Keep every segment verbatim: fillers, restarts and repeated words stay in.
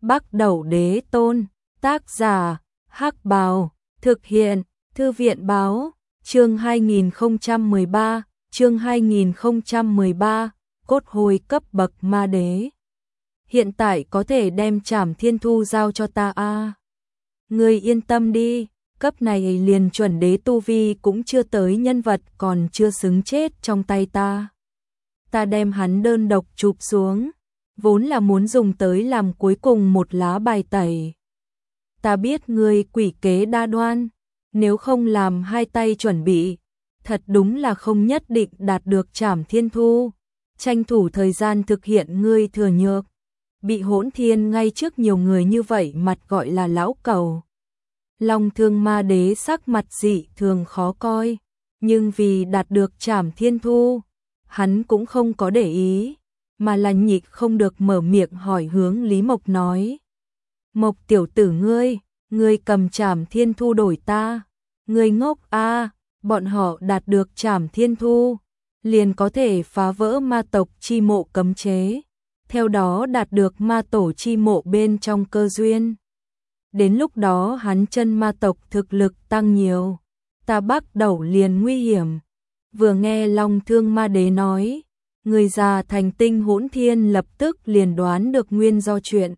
Bắc Đẩu Đế Tôn, tác giả, Hắc Bào, thực hiện, Thư viện báo, chương hai nghìn không trăm mười ba, chương hai nghìn không trăm mười ba, cốt hồi cấp bậc ma đế. Hiện tại có thể đem Trảm Thiên Thu giao cho ta a. À. Ngươi yên tâm đi, cấp này liền chuẩn đế tu vi cũng chưa tới nhân vật còn chưa xứng chết trong tay ta. Ta đem hắn đơn độc chụp xuống, vốn là muốn dùng tới làm cuối cùng một lá bài tẩy. Ta biết ngươi quỷ kế đa đoan, nếu không làm hai tay chuẩn bị, thật đúng là không nhất định đạt được Trảm Thiên Thu. Tranh thủ thời gian thực hiện ngươi thừa nhược, bị Hỗn Thiên ngay trước nhiều người như vậy mặt gọi là lão cẩu. Long Thương Ma Đế sắc mặt dị thường khó coi, nhưng vì đạt được Trảm Thiên Thu, hắn cũng không có để ý, mà là nhịn không được mở miệng hỏi hướng Lý Mộc nói. Mộc tiểu tử ngươi, ngươi cầm Trảm Thiên Thu đổi ta, ngươi ngốc a, à, bọn họ đạt được Trảm Thiên Thu, liền có thể phá vỡ ma tộc chi mộ cấm chế, theo đó đạt được ma tổ chi mộ bên trong cơ duyên. Đến lúc đó hắn chân ma tộc thực lực tăng nhiều, ta Bắc Đẩu liền nguy hiểm. Vừa nghe Long Thương Ma Đế nói, người già thành tinh Hỗn Thiên lập tức liền đoán được nguyên do chuyện.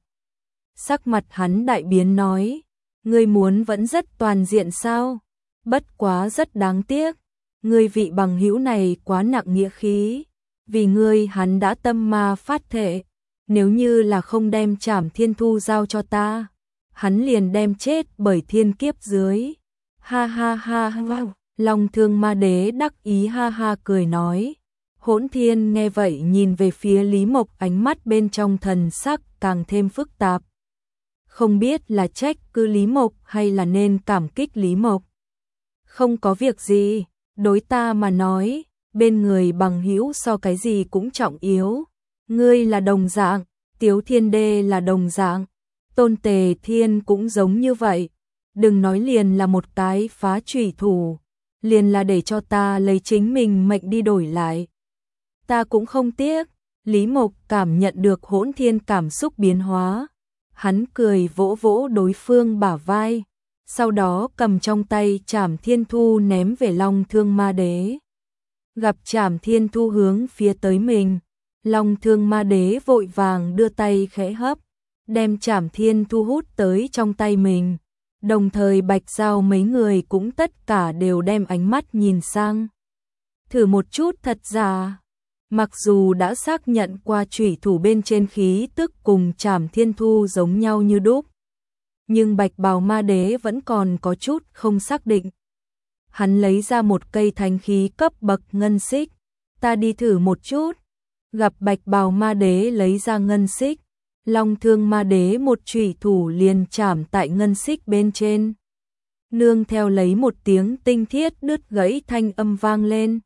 Sắc mặt hắn đại biến nói, ngươi muốn vẫn rất toàn diện sao? Bất quá rất đáng tiếc, ngươi vị bằng hữu này quá nặng nghĩa khí, vì ngươi hắn đã tâm ma phát thể, nếu như là không đem Trảm Thiên Thu giao cho ta, hắn liền đem chết bởi thiên kiếp dưới. Ha ha ha wow. Long Thương Ma Đế đắc ý ha ha cười nói. Hỗn Thiên nghe vậy nhìn về phía Lý Mộc, ánh mắt bên trong thần sắc càng thêm phức tạp. Không biết là trách cứ Lý Mộc hay là nên cảm kích Lý Mộc. Không có việc gì, đối ta mà nói, bên người bằng hữu so cái gì cũng trọng yếu. Ngươi là đồng dạng, Tiếu Thiên Đê là đồng dạng, Tôn Tề Thiên cũng giống như vậy. Đừng nói liền là một cái phá chủy thủ, liền là để cho ta lấy chính mình mệnh đi đổi lại, ta cũng không tiếc. Lý Mộc cảm nhận được Hỗn Thiên cảm xúc biến hóa, hắn cười vỗ vỗ đối phương bả vai, sau đó cầm trong tay Trảm Thiên Thu ném về Long Thương Ma Đế. Gặp Trảm Thiên Thu hướng phía tới mình, Long Thương Ma Đế vội vàng đưa tay khẽ hấp, đem Trảm Thiên Thu hút tới trong tay mình. Đồng thời Bạch Giao mấy người cũng tất cả đều đem ánh mắt nhìn sang. Thử một chút thật giả. Mặc dù đã xác nhận qua chủy thủ bên trên khí tức cùng Trảm Thiên Thu giống nhau như đúc, nhưng Bạch Bào Ma Đế vẫn còn có chút không xác định. Hắn lấy ra một cây thánh khí cấp bậc ngân xích, ta đi thử một chút. Gặp Bạch Bào Ma Đế lấy ra ngân xích, Long Thương Ma Đế một chủy thủ liền chạm tại ngân xích bên trên. Nương theo lấy một tiếng tinh thiết đứt gãy thanh âm vang lên.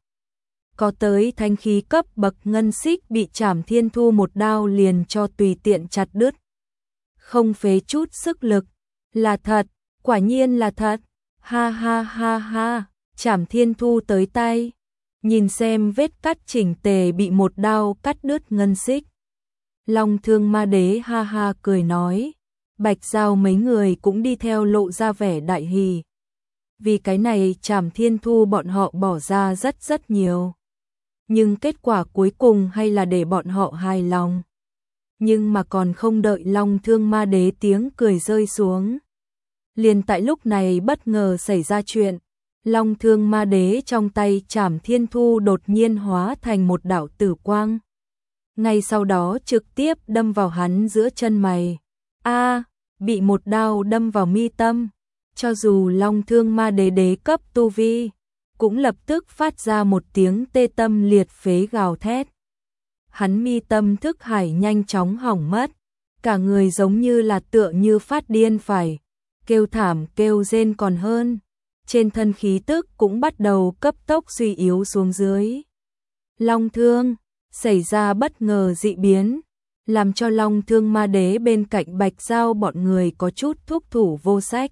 Có tới thanh khí cấp bậc ngân xích bị Trảm Thiên Thu một đao liền cho tùy tiện chặt đứt. Không phế chút sức lực, là thật, quả nhiên là thật. Ha ha ha ha, Trảm Thiên Thu tới tay, nhìn xem vết cắt chỉnh tề bị một đao cắt đứt ngân xích. Long Thương Ma Đế ha ha cười nói, Bạch Giao mấy người cũng đi theo lộ ra vẻ đại hỉ. Vì cái này Trảm Thiên Thu bọn họ bỏ ra rất rất nhiều, nhưng kết quả cuối cùng hay là để bọn họ hài lòng. Nhưng mà còn không đợi Long Thương Ma Đế tiếng cười rơi xuống, liền tại lúc này bất ngờ xảy ra chuyện. Long Thương Ma Đế trong tay Trảm Thiên Thu đột nhiên hóa thành một đạo tử quang, ngay sau đó trực tiếp đâm vào hắn giữa chân mày. A, à, bị một đao đâm vào mi tâm, cho dù Long Thương Ma Đế đế cấp tu vi, cũng lập tức phát ra một tiếng tê tâm liệt phế gào thét. Hắn mi tâm thức hải nhanh chóng hỏng mất, cả người giống như là tựa như phát điên phải, kêu thảm kêu rên còn hơn. Trên thân khí tức cũng bắt đầu cấp tốc suy yếu xuống dưới. Long Thương xảy ra bất ngờ dị biến, làm cho Long Thương Ma Đế bên cạnh Bạch Giao bọn người có chút thúc thủ vô sách.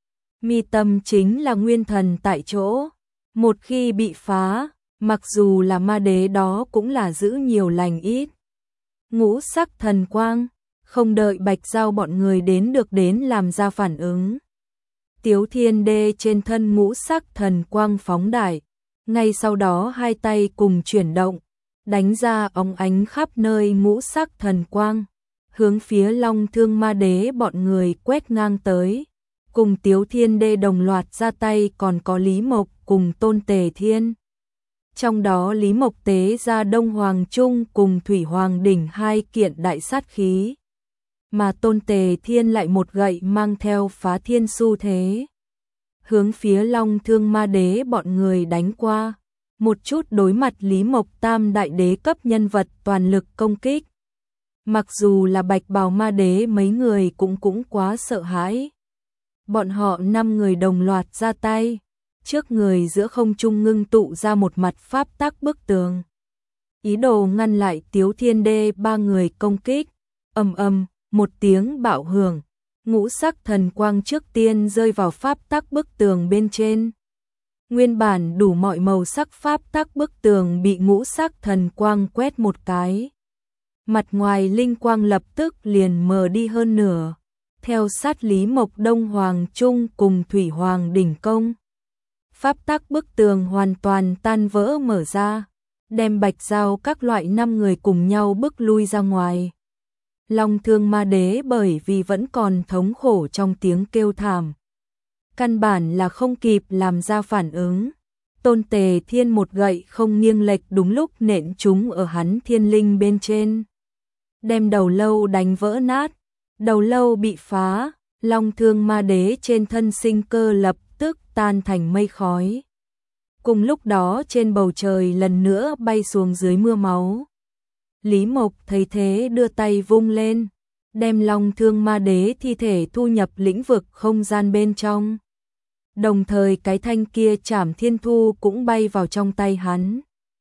Mi tâm chính là nguyên thần tại chỗ, một khi bị phá, mặc dù là ma đế đó cũng là giữ nhiều lành ít. Ngũ sắc thần quang, Không đợi Bạch Giao bọn người đến được đến làm ra phản ứng. Tiếu Thiên Đê trên thân ngũ sắc thần quang phóng đại, ngay sau đó hai tay cùng chuyển động, đánh ra óng ánh khắp nơi ngũ sắc thần quang, hướng phía Long Thương Ma Đế bọn người quét ngang tới. Cùng Tiếu Thiên Đê đồng loạt ra tay còn có Lý Mộc cùng Tôn Tề Thiên. Trong đó Lý Mộc tế ra Đông Hoàng Trung cùng Thủy Hoàng Đỉnh hai kiện đại sát khí, mà Tôn Tề Thiên lại một gậy mang theo phá thiên xu thế, hướng phía Long Thương Ma Đế bọn người đánh qua. Một chút đối mặt Lý Mộc tam đại đế cấp nhân vật toàn lực công kích. Mặc dù là Bạch Bào Ma Đế mấy người cũng cũng quá sợ hãi. Bọn họ năm người đồng loạt ra tay, trước người giữa không trung ngưng tụ ra một mặt pháp tắc bức tường, ý đồ ngăn lại Tiếu Thiên Đê ba người công kích. Ầm ầm, một tiếng bạo hưởng, ngũ sắc thần quang trước tiên rơi vào pháp tắc bức tường bên trên. Nguyên bản đủ mọi màu sắc pháp tắc bức tường bị ngũ sắc thần quang quét một cái, mặt ngoài linh quang lập tức liền mờ đi hơn nửa. Theo sát Lý Mộc Đông Hoàng Trung cùng Thủy Hoàng Đỉnh công, pháp tắc bức tường hoàn toàn tan vỡ mở ra, đem Bạch Giao các loại năm người cùng nhau bức lui ra ngoài. Long Thương Ma Đế bởi vì vẫn còn thống khổ trong tiếng kêu thảm, căn bản là không kịp làm ra phản ứng. Tôn Tề Thiên một gậy không nghiêng lệch đúng lúc nện trúng ở hắn thiên linh bên trên, đem đầu lâu đánh vỡ nát. Đầu lâu bị phá, Long Thương Ma Đế trên thân sinh cơ lập tức tan thành mây khói. Cùng lúc đó trên bầu trời lần nữa bay xuống dưới mưa máu. Lý Mộc thấy thế đưa tay vung lên, đem Long Thương Ma Đế thi thể thu nhập lĩnh vực không gian bên trong. Đồng thời cái thanh kia Trảm Thiên Thu cũng bay vào trong tay hắn.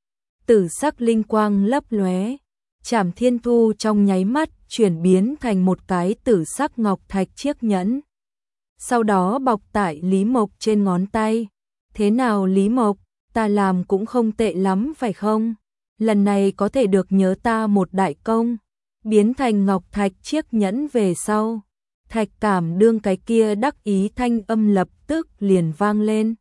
Tử sắc linh quang lấp lóe, Trảm Thiên Thu trong nháy mắt chuyển biến thành một cái tử sắc ngọc thạch chiếc nhẫn. Sau đó bọc tại Lý Mộc trên ngón tay. Thế nào Lý Mộc, ta làm cũng không tệ lắm phải không? Lần này có thể được nhớ ta một đại công. Biến thành ngọc thạch chiếc nhẫn về sau, Thạch Cảm Đương cái kia đắc ý thanh âm lập tức liền vang lên.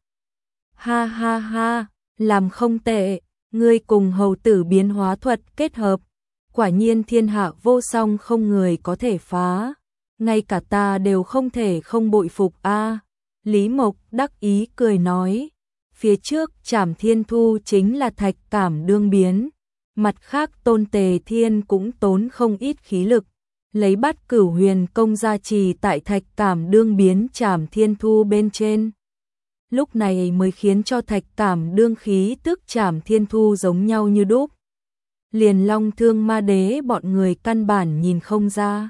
Ha ha ha, làm không tệ, ngươi cùng hầu tử biến hóa thuật kết hợp, quả nhiên thiên hạ vô song không người có thể phá, ngay cả ta đều không thể không bội phục a. À. Lý Mộc đắc ý cười nói, phía trước Trảm Thiên Thu chính là Thạch Cảm Đương biến, mặt khác Tôn Tề Thiên cũng tốn không ít khí lực, lấy Bát Cửu Huyền công gia trì tại Thạch Cảm Đương biến Trảm Thiên Thu bên trên. Lúc này mới khiến cho Thạch Cảm Đương khí tức Trảm Thiên Thu giống nhau như đúc. Liền Long Thương Ma Đế bọn người căn bản nhìn không ra,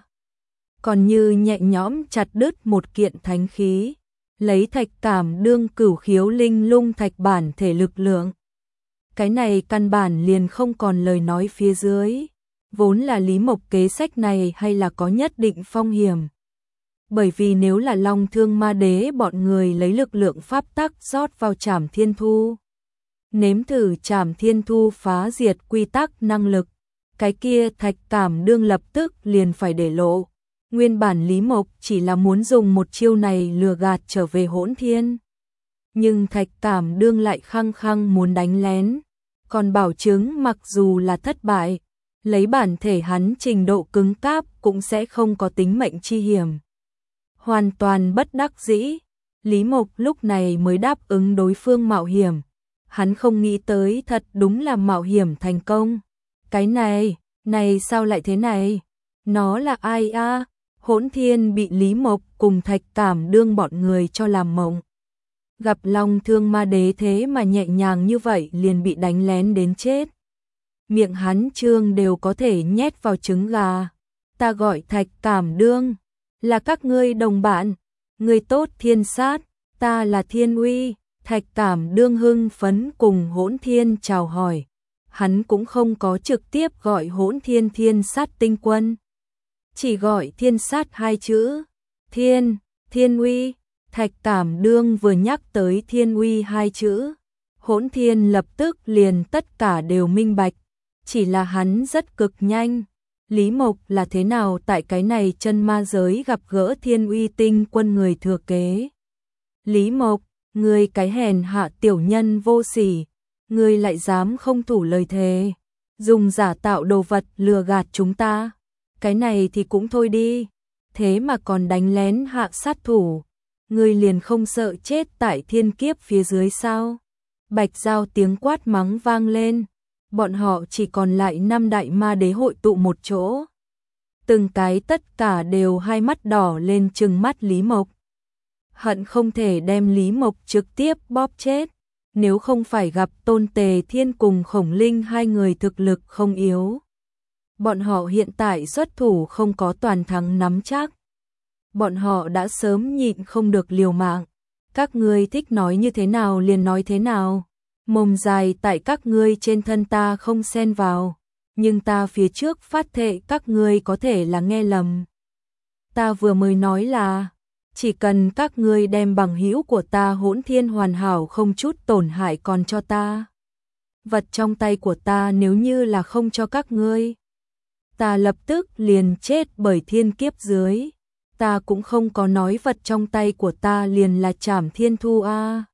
còn như nhẹ nhõm chặt đứt một kiện thánh khí, lấy Thạch Cảm Đương cửu khiếu linh lung thạch bản thể lực lượng. Cái này căn bản liền không còn lời nói phía dưới, vốn là Lý Mộc kế sách này hay là có nhất định phong hiểm. Bởi vì nếu là Long Thương Ma Đế bọn người lấy lực lượng pháp tắc rót vào Trảm Thiên Thu, nếm thử Trảm Thiên Thu phá diệt quy tắc năng lực, cái kia Thạch Cảm Đương lập tức liền phải để lộ. Nguyên bản Lý Mộc chỉ là muốn dùng một chiêu này lừa gạt trở về Hỗn Thiên, nhưng Thạch Cảm Đương lại khăng khăng muốn đánh lén, còn bảo chứng mặc dù là thất bại, lấy bản thể hắn trình độ cứng cáp cũng sẽ không có tính mệnh chi hiểm. Hoàn toàn bất đắc dĩ, Lý Mộc lúc này mới đáp ứng đối phương mạo hiểm. Hắn không nghĩ tới thật đúng là mạo hiểm thành công. Cái này, này sao lại thế này? Nó là ai a? À? Hỗn Thiên bị Lý Mộc cùng Thạch Cảm Đương bọn người cho làm mộng. Gặp Long Thương Ma Đế thế mà nhẹ nhàng như vậy liền bị đánh lén đến chết. Miệng hắn trương đều có thể nhét vào trứng gà. Ta gọi Thạch Cảm Đương, là các ngươi đồng bạn. Người tốt Thiên Sát, ta là Thiên Uy. Thạch Cảm Đương hưng phấn cùng Hỗn Thiên chào hỏi. Hắn cũng không có trực tiếp gọi Hỗn Thiên Thiên Sát tinh quân, chỉ gọi Thiên Sát hai chữ. Thiên, Thiên Uy. Thạch Cảm Đương vừa nhắc tới Thiên Uy hai chữ, Hỗn Thiên lập tức liền tất cả đều minh bạch, chỉ là hắn rất cực nhanh, Lý Mộc là thế nào tại cái này chân ma giới gặp gỡ Thiên Uy Tinh Quân người thừa kế. Lý Mộc, ngươi cái hèn hạ tiểu nhân vô sỉ, ngươi lại dám không thủ lời thề, dùng giả tạo đồ vật lừa gạt chúng ta. Cái này thì cũng thôi đi, thế mà còn đánh lén hạ sát thủ, ngươi liền không sợ chết tại thiên kiếp phía dưới sao? Bạch Giao tiếng quát mắng vang lên, bọn họ chỉ còn lại năm đại ma đế hội tụ một chỗ. Từng cái tất cả đều hai mắt đỏ lên trừng mắt Lý Mộc. Hận không thể đem Lý Mộc trực tiếp bóp chết, nếu không phải gặp Tôn Tề Thiên cùng Khổng Linh hai người thực lực không yếu. Bọn họ hiện tại xuất thủ không có toàn thắng nắm chắc. Bọn họ đã sớm nhịn không được liều mạng. Các ngươi thích nói như thế nào liền nói thế nào. Mồm dài tại các ngươi trên thân ta không xen vào. Nhưng ta phía trước phát thệ các ngươi có thể là nghe lầm. Ta vừa mới nói là chỉ cần các ngươi đem bằng hữu của ta Hỗn Thiên hoàn hảo không chút tổn hại còn cho ta. Vật trong tay của ta nếu như là không cho các ngươi, ta lập tức liền chết bởi thiên kiếp dưới. Ta cũng không có nói vật trong tay của ta liền là Trảm Thiên Thu a.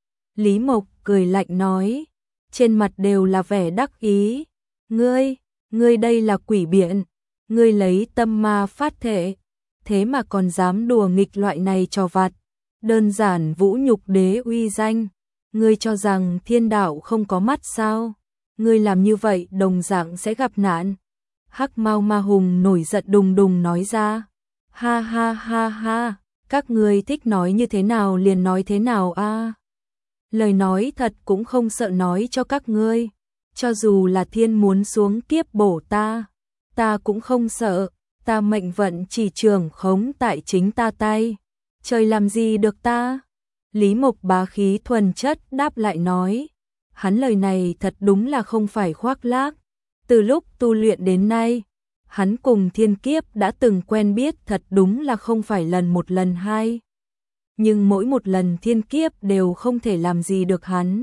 Lý Mộc cười lạnh nói, trên mặt đều là vẻ đắc ý. Ngươi, ngươi đây là quỷ biện, ngươi lấy tâm ma phát thệ, thế mà còn dám đùa nghịch loại này trò vặt, đơn giản vũ nhục đế uy danh. Ngươi cho rằng thiên đạo không có mắt sao? Ngươi làm như vậy đồng dạng sẽ gặp nạn. Hắc Mao Ma Hùng nổi giận đùng đùng nói ra. Ha ha ha ha, các ngươi thích nói như thế nào liền nói thế nào a. Lời nói thật cũng không sợ nói cho các ngươi, cho dù là thiên muốn xuống kiếp bổ ta, ta cũng không sợ, ta mệnh vận chỉ trường khống tại chính ta tay, trời làm gì được ta. Lý Mộc bá khí thuần chất đáp lại nói, hắn lời này thật đúng là không phải khoác lác, từ lúc tu luyện đến nay, hắn cùng thiên kiếp đã từng quen biết thật đúng là không phải lần một lần hai. Nhưng mỗi một lần thiên kiếp đều không thể làm gì được hắn.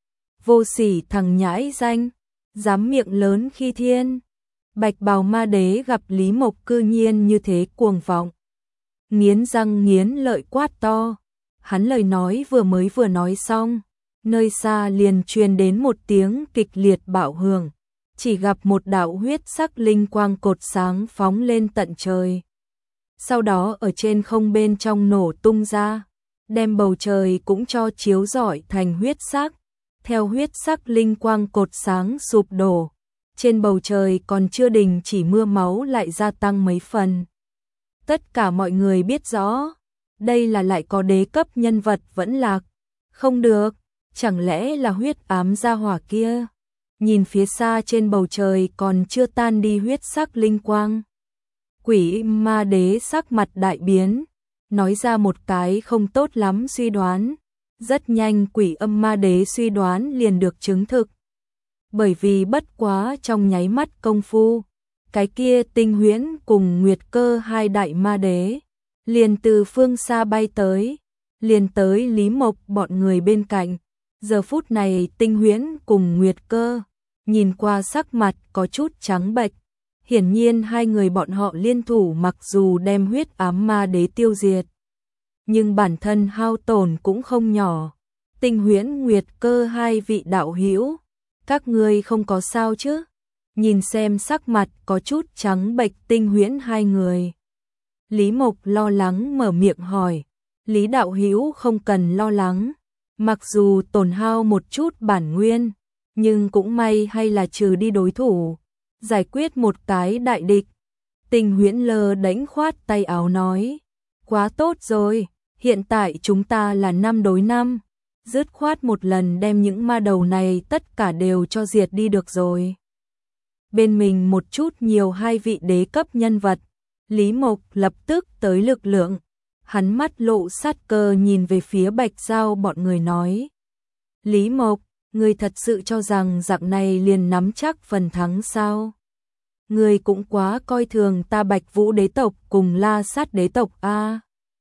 Vô sỉ thằng nhãi danh, dám miệng lớn khi thiên. Bạch Bào Ma Đế gặp Lý Mộc cư nhiên như thế cuồng vọng, nghiến răng nghiến lợi quát to. Hắn lời nói vừa mới vừa nói xong, nơi xa liền truyền đến một tiếng kịch liệt bạo hưởng, chỉ gặp một đạo huyết sắc linh quang cột sáng phóng lên tận trời. Sau đó ở trên không bên trong nổ tung ra, đem bầu trời cũng cho chiếu rọi thành huyết sắc. Theo huyết sắc linh quang cột sáng sụp đổ, trên bầu trời còn chưa đình chỉ mưa máu lại gia tăng mấy phần. Tất cả mọi người biết rõ, đây là lại có đế cấp nhân vật vẫn lạc. Không được, chẳng lẽ là huyết ám gia hỏa kia? Nhìn phía xa trên bầu trời còn chưa tan đi huyết sắc linh quang. Quỷ Ma Đế sắc mặt đại biến, nói ra một cái không tốt lắm suy đoán. Rất nhanh Quỷ Âm Ma Đế suy đoán liền được chứng thực. Bởi vì bất quá trong nháy mắt công phu, cái kia Tinh Huyễn cùng Nguyệt Cơ hai đại ma đế liền từ phương xa bay tới, liền tới Lý Mộc bọn người bên cạnh. Giờ phút này Tinh Huyễn cùng Nguyệt Cơ nhìn qua sắc mặt có chút trắng bệch, hiển nhiên hai người bọn họ liên thủ mặc dù đem huyết ám ma đế tiêu diệt, nhưng bản thân hao tổn cũng không nhỏ. Tinh Huyễn Nguyệt Cơ hai vị đạo hữu, các ngươi không có sao chứ? Nhìn xem sắc mặt có chút trắng bệch Tinh Huyễn hai người, Lý Mộc lo lắng mở miệng hỏi. Lý đạo hữu không cần lo lắng, mặc dù tổn hao một chút bản nguyên, nhưng cũng may hay là trừ đi đối thủ, giải quyết một cái đại địch. Tinh Huyễn lơ đánh khoát tay áo nói, quá tốt rồi, hiện tại chúng ta là năm đối năm, dứt khoát một lần đem những ma đầu này tất cả đều cho diệt đi được rồi. Bên mình một chút nhiều hai vị đế cấp nhân vật, Lý Mộc lập tức tới lực lượng, hắn mắt lộ sát cơ nhìn về phía Bạch Giao bọn người nói. Lý Mộc, ngươi thật sự cho rằng dạng này liền nắm chắc phần thắng sao? Ngươi cũng quá coi thường ta Bạch Vũ đế tộc cùng La Sát đế tộc a.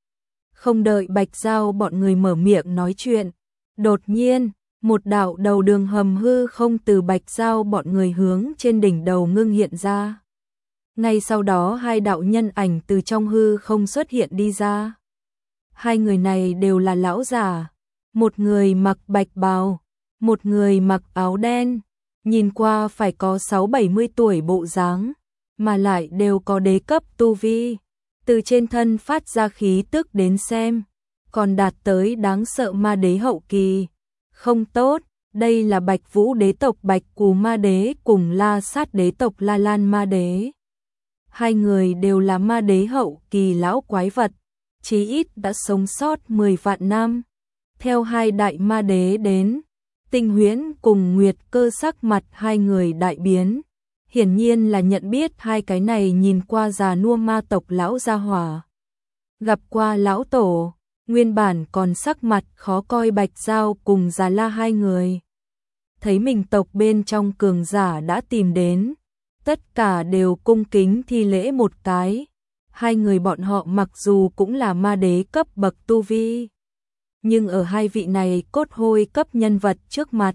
Không đợi Bạch Giao bọn người mở miệng nói chuyện, đột nhiên, một đạo đầu đường hầm hư không từ Bạch Giao bọn người hướng trên đỉnh đầu ngưng hiện ra. Ngay sau đó hai đạo nhân ảnh từ trong hư không xuất hiện đi ra. Hai người này đều là lão giả, một người mặc bạch bào, một người mặc áo đen, nhìn qua phải có sáu bảy mươi tuổi bộ dáng, mà lại đều có đế cấp tu vi. Từ trên thân phát ra khí tức đến xem, còn đạt tới đáng sợ ma đế hậu kỳ. Không tốt, đây là Bạch Vũ đế tộc Bạch Cù ma đế cùng La Sát đế tộc La Lan ma đế. Hai người đều là ma đế hậu kỳ lão quái vật, chí ít đã sống sót mười vạn năm. Theo hai đại ma đế đến, Tinh Huyễn cùng Nguyệt Cơ sắc mặt hai người đại biến. Hiển nhiên là nhận biết hai cái này nhìn qua già nua ma tộc lão gia hỏa. Gặp qua lão tổ, nguyên bản còn sắc mặt khó coi Bạch Giao cùng Già La hai người. Thấy mình tộc bên trong cường giả đã tìm đến, tất cả đều cung kính thi lễ một cái. Hai người bọn họ mặc dù cũng là ma đế cấp bậc tu vi, nhưng ở hai vị này cốt hôi cấp nhân vật trước mặt,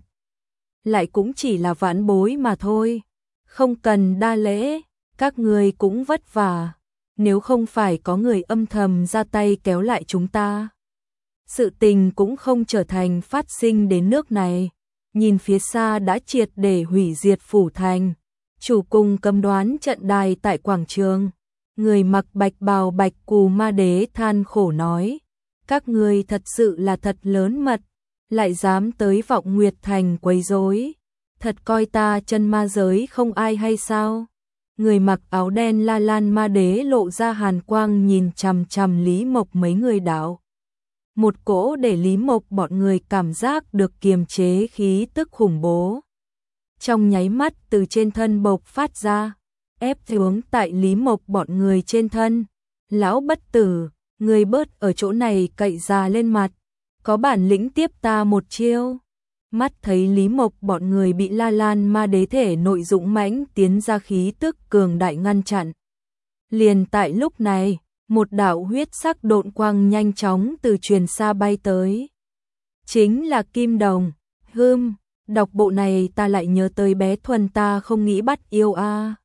lại cũng chỉ là vãn bối mà thôi. Không cần đa lễ, các người cũng vất vả, nếu không phải có người âm thầm ra tay kéo lại chúng ta, sự tình cũng không trở thành phát sinh đến nước này. Nhìn phía xa đã triệt để hủy diệt phủ thành, chủ cung cầm đoán trận đài tại quảng trường, người mặc bạch bào Bạch Cù ma đế than khổ nói, các người thật sự là thật lớn mật, lại dám tới Vọng Nguyệt thành quấy rối, thật coi ta chân ma giới không ai hay sao? Người mặc áo đen La Lan ma đế lộ ra hàn quang nhìn chằm chằm Lý Mộc mấy người đạo. Một cỗ để Lý Mộc bọn người cảm giác được kiềm chế khí tức khủng bố. Trong nháy mắt từ trên thân bộc phát ra, ép xuống tại Lý Mộc bọn người trên thân. Lão bất tử, người bớt ở chỗ này cậy già lên mặt, có bản lĩnh tiếp ta một chiêu. Mắt thấy Lý Mộc bọn người bị La Lan ma đế thể nội dũng mãnh tiến ra khí tức cường đại ngăn chặn. Liền tại lúc này, một đạo huyết sắc độn quang nhanh chóng từ truyền xa bay tới. Chính là Kim Đồng. Hưm, đọc bộ này ta lại nhớ tới bé Thuần ta không nghĩ bắt yêu a.